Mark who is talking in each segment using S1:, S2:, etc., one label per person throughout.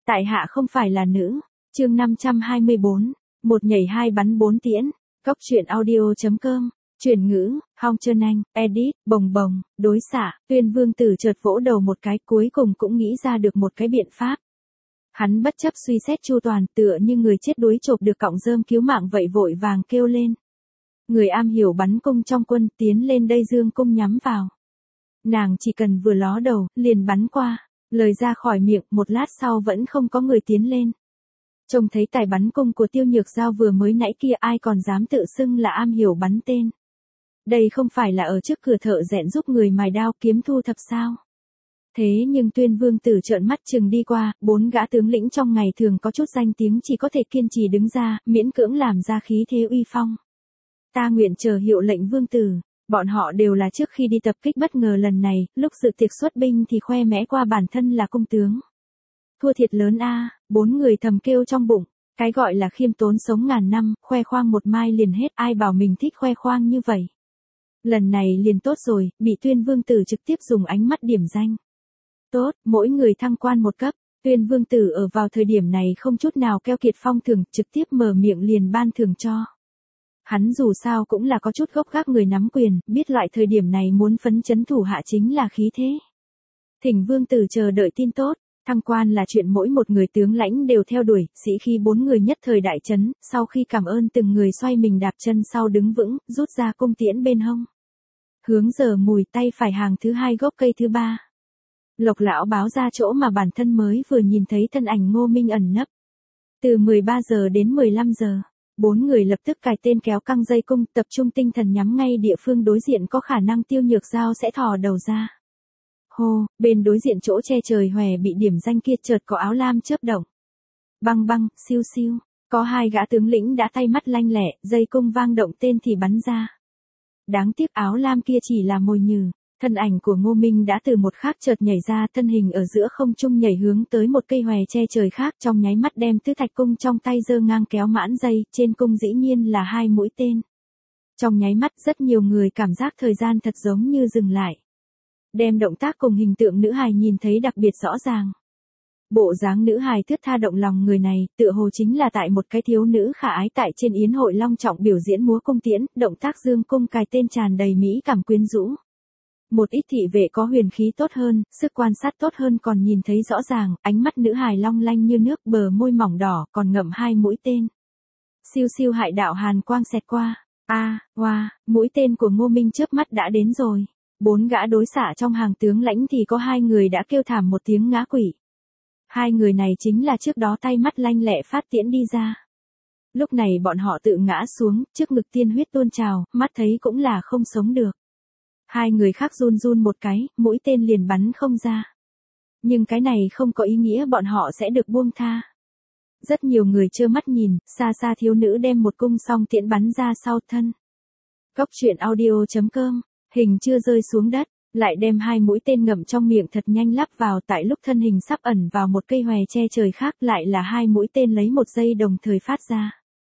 S1: Tại hạ không phải là nữ. Chương 524. Một nhảy hai bắn bốn tiễn. Cốc truyện audio.com. Chuyển ngữ, Hong Trân Anh, edit, bồng bồng, đối xạ, Tuyên Vương Tử chợt vỗ đầu một cái, cuối cùng cũng nghĩ ra được một cái biện pháp. Hắn bất chấp suy xét chu toàn, tựa như người chết đuối chộp được cọng rơm cứu mạng vậy, vội vàng kêu lên. Người am hiểu bắn cung trong quân, tiến lên đây dương cung nhắm vào. Nàng chỉ cần vừa ló đầu, liền bắn qua. Lời ra khỏi miệng, một lát sau vẫn không có người tiến lên. Trông thấy tài bắn cung của Tiêu Nhược Giao vừa mới nãy kia, ai còn dám tự xưng là am hiểu bắn tên. Đây không phải là ở trước cửa thợ rèn giúp người mài đao kiếm thu thập sao. Thế nhưng Tuyên Vương Tử trợn mắt chừng đi qua, 4 gã tướng lĩnh trong ngày thường có chút danh tiếng chỉ có thể kiên trì đứng ra, miễn cưỡng làm ra khí thế uy phong. Ta nguyện chờ hiệu lệnh Vương Tử. Bọn họ đều là trước khi đi tập kích bất ngờ lần này, lúc dự tiệc xuất binh thì khoe mẽ qua bản thân là công tướng. Thua thiệt lớn a, 4 người thầm kêu trong bụng, cái gọi là khiêm tốn sống ngàn năm, khoe khoang một mai liền hết, ai bảo mình thích khoe khoang như vậy. Lần này liền tốt rồi, bị Tuyên Vương Tử trực tiếp dùng ánh mắt điểm danh. Tốt, mỗi người thăng quan một cấp, Tuyên Vương Tử ở vào thời điểm này không chút nào keo kiệt phong thưởng, trực tiếp mở miệng liền ban thưởng cho. Hắn dù sao cũng là có chút gốc gác người nắm quyền, biết loại thời điểm này muốn phấn chấn thủ hạ chính là khí thế. Thỉnh Vương Tử chờ đợi tin tốt, thăng quan là chuyện mỗi một người tướng lãnh đều theo đuổi, sĩ khi 4 người nhất thời đại chấn, sau khi cảm ơn từng người xoay mình đạp chân sau đứng vững, rút ra cung tiễn bên hông. Hướng giờ mùi tay phải hàng thứ 2 gốc cây thứ 3. Lộc lão báo ra chỗ mà bản thân mới vừa nhìn thấy thân ảnh Ngô Minh ẩn nấp. Từ 13 giờ đến 15 giờ. 4 người lập tức cài tên kéo căng dây cung, tập trung tinh thần nhắm ngay địa phương đối diện có khả năng Tiêu Nhược Giao sẽ thò đầu ra. Hô, bên đối diện chỗ che trời hòe bị điểm danh kia chợt có áo lam chớp động. Băng băng, siêu siêu, có 2 gã tướng lĩnh đã tay mắt lanh lẹ, dây cung vang động tên thì bắn ra. Đáng tiếc áo lam kia chỉ là mồi nhử. Thân ảnh của Ngô Minh đã từ một khác chợt nhảy ra, thân hình ở giữa không trung nhảy hướng tới một cây hòe che trời khác, trong nháy mắt đem tứ thạch cung trong tay giơ ngang kéo mãn dây, trên cung dĩ nhiên là 2 mũi tên. Trong nháy mắt rất nhiều người cảm giác thời gian thật giống như dừng lại. Đem động tác cùng hình tượng nữ hài nhìn thấy đặc biệt rõ ràng. Bộ dáng nữ hài thướt tha động lòng người này, tựa hồ chính là tại một cái thiếu nữ khả ái tại trên yến hội long trọng biểu diễn múa cung tiễn, động tác dương cung cài tên tràn đầy mỹ cảm quyến rũ. Một ít thị vệ có huyền khí tốt hơn, sức quan sát tốt hơn còn nhìn thấy rõ ràng, ánh mắt nữ hài long lanh như nước, bờ môi mỏng đỏ, còn ngậm 2 mũi tên. Siêu siêu hại đạo hàn quang xẹt qua. Wow, mũi tên của Ngô Minh chớp mắt đã đến rồi. 4 gã đối xạ trong hàng tướng lãnh thì có 2 người đã kêu thảm một tiếng ngã quỵ. 2 người này chính là trước đó tay mắt lanh lẹ phát tiễn đi ra. Lúc này bọn họ tự ngã xuống, trước ngực tiên huyết tuôn trào, mắt thấy cũng là không sống được. 2 người khác run run một cái, mũi tên liền bắn không ra. Nhưng cái này không có ý nghĩa bọn họ sẽ được buông tha. Rất nhiều người trơ mắt nhìn, xa xa thiếu nữ đem một cung song tiễn bắn ra sau thân. Cốc truyện audio.com, hình chưa rơi xuống đất, lại đem 2 mũi tên ngậm trong miệng thật nhanh lắp vào, tại lúc thân hình sắp ẩn vào một cây hòe che trời khác lại là 2 mũi tên lấy 1 giây đồng thời phát ra.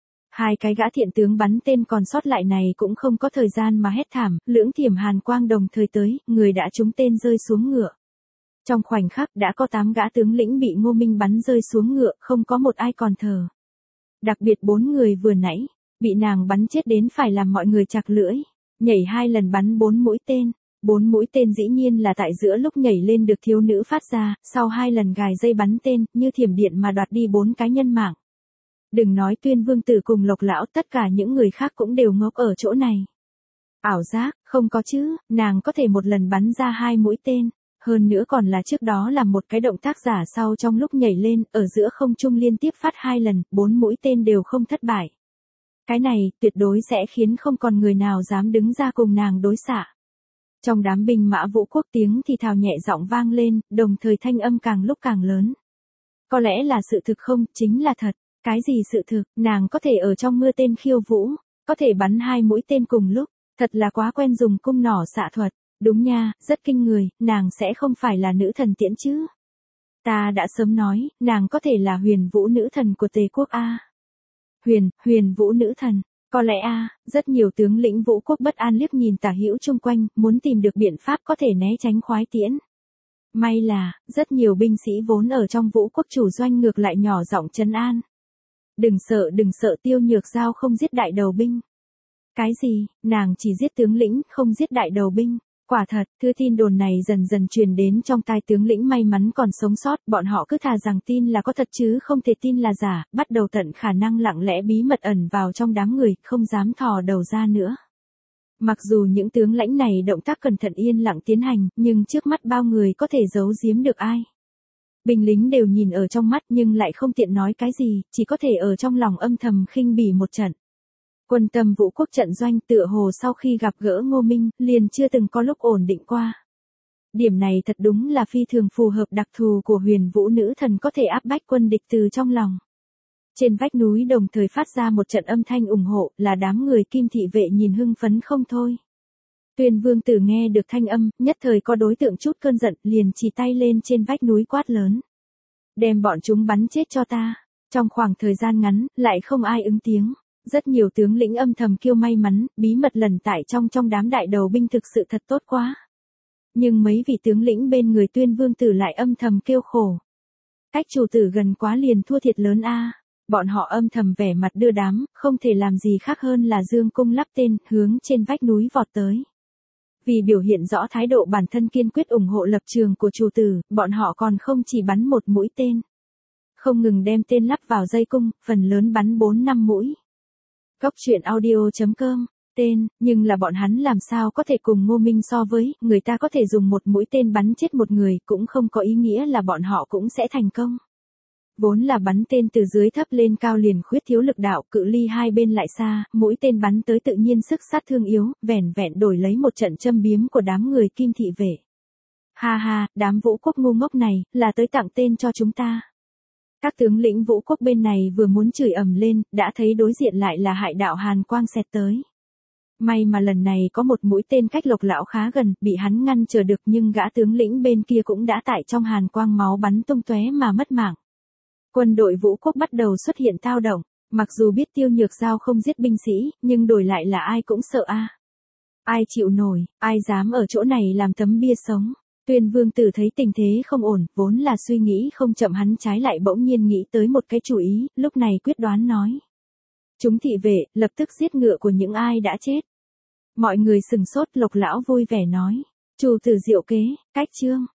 S1: 2 cái gã thiện tướng bắn tên còn sót lại này cũng không có thời gian mà hét thảm, lưỡng thiểm hàn quang đồng thời tới, người đã trúng tên rơi xuống ngựa. Trong khoảnh khắc đã có 8 gã tướng lĩnh bị Ngô Minh bắn rơi xuống ngựa, không có một ai còn thở. Đặc biệt 4 người vừa nãy, bị nàng bắn chết đến phải làm mọi người chặt lưỡi, nhảy 2 lần bắn 4 mũi tên. 4 mũi tên dĩ nhiên là tại giữa lúc nhảy lên được thiếu nữ phát ra, sau 2 lần gài dây bắn tên, như thiểm điện mà đoạt đi 4 cái nhân mạng. Đừng nói Tuyên Vương Tử cùng Lộc lão, tất cả những người khác cũng đều ngốc ở chỗ này. Ảo giác, không có chứ, nàng có thể một lần bắn ra 2 mũi tên, hơn nữa còn là trước đó làm một cái động tác giả sau trong lúc nhảy lên, ở giữa không trung liên tiếp phát 2 lần, 4 mũi tên đều không thất bại. Cái này, tuyệt đối sẽ khiến không còn người nào dám đứng ra cùng nàng đối xạ. Trong đám binh mã Vũ Quốc tiếng thì thào nhẹ giọng vang lên, đồng thời thanh âm càng lúc càng lớn. Có lẽ là sự thực không, chính là thật. Cái gì sự thực, nàng có thể ở trong mưa tên khiêu vũ, có thể bắn 2 mũi tên cùng lúc, thật là quá quen dùng cung nỏ xạ thuật, đúng nha, rất kinh người, nàng sẽ không phải là nữ thần tiễn chứ. Ta đã sớm nói, nàng có thể là huyền vũ nữ thần của Tề quốc a. Huyền vũ nữ thần, có lẽ a, rất nhiều tướng lĩnh Vũ Quốc bất an liếc nhìn tả hữu chung quanh, muốn tìm được biện pháp có thể né tránh khoái tiễn. May là, rất nhiều binh sĩ vốn ở trong Vũ quốc chủ doanh ngược lại nhỏ giọng trấn an. Đừng sợ Tiêu Nhược Giao không giết đại đầu binh. Cái gì, nàng chỉ giết tướng lĩnh, không giết đại đầu binh. Quả thật, thư tin đồn này dần dần truyền đến trong tai tướng lĩnh may mắn còn sống sót, bọn họ cứ thà rằng tin là có thật chứ không thể tin là giả, bắt đầu tận khả năng lặng lẽ bí mật ẩn vào trong đám người, không dám thò đầu ra nữa. Mặc dù những tướng lãnh này động tác cẩn thận yên lặng tiến hành, nhưng trước mắt bao người có thể giấu giếm được ai. Binh lính đều nhìn ở trong mắt nhưng lại không tiện nói cái gì, chỉ có thể ở trong lòng âm thầm khinh bỉ một trận. Quân tâm Vũ quốc trận doanh tựa hồ sau khi gặp gỡ Ngô Minh, liền chưa từng có lúc ổn định qua. Điểm này thật đúng là phi thường phù hợp đặc thù của Huyền Vũ nữ thần có thể áp bách quân địch từ trong lòng. Trên vách núi đồng thời phát ra một trận âm thanh ủng hộ, là đám người Kim thị vệ nhìn hưng phấn không thôi. Tuyên Vương Tử nghe được thanh âm, nhất thời có đối tượng chút cơn giận, liền chỉ tay lên trên vách núi quát lớn. Đem bọn chúng bắn chết cho ta. Trong khoảng thời gian ngắn, lại không ai ứng tiếng. Rất nhiều tướng lĩnh âm thầm kêu may mắn, bí mật lẩn tại trong đám đại đầu binh thực sự thật tốt quá. Nhưng mấy vị tướng lĩnh bên người Tuyên Vương Tử lại âm thầm kêu khổ. Cách chủ tử gần quá liền thua thiệt lớn a. Bọn họ âm thầm vẻ mặt đưa đám, không thể làm gì khác hơn là dương cung lắp tên, hướng trên vách núi vọt tới. Vì biểu hiện rõ thái độ bản thân kiên quyết ủng hộ lập trường của chủ tử, bọn họ còn không chỉ bắn một mũi tên. Không ngừng đem tên lắp vào dây cung, phần lớn bắn 4-5 mũi. Cốc truyện audio.com, tên, nhưng là bọn hắn làm sao có thể cùng Ngô Minh so với, người ta có thể dùng một mũi tên bắn chết một người, cũng không có ý nghĩa là bọn họ cũng sẽ thành công. Vốn là bắn tên từ dưới thấp lên cao liền khuyết thiếu lực đạo, cự ly hai bên lại xa, mũi tên bắn tới tự nhiên sức sát thương yếu, vẻn vẹn đổi lấy một trận châm biếm của đám người Kim thị vệ. Ha ha, đám Vũ quốc ngu ngốc này, là tới tặng tên cho chúng ta. Các tướng lĩnh Vũ quốc bên này vừa muốn chửi ầm lên, đã thấy đối diện lại là Hải đạo Hàn Quang xẹt tới. May mà lần này có một mũi tên cách Lộc lão khá gần, bị hắn ngăn trở được, nhưng gã tướng lĩnh bên kia cũng đã tại trong Hàn Quang máu bắn tung tóe mà mất mạng. Quân đội Vũ quốc bắt đầu xuất hiện thao động, mặc dù biết Tiêu Nhược Giao không giết binh sĩ, nhưng đổi lại là ai cũng sợ a. Ai chịu nổi, ai dám ở chỗ này làm tấm bia sống. Tuyên Vương Tử thấy tình thế không ổn, vốn là suy nghĩ không chậm, hắn trái lại bỗng nhiên nghĩ tới một cái chủ ý, lúc này quyết đoán nói. Chúng thị vệ, lập tức giết ngựa của những ai đã chết. Mọi người sừng sốt, Lộc lão vui vẻ nói. Chủ tử diệu kế, cách chương.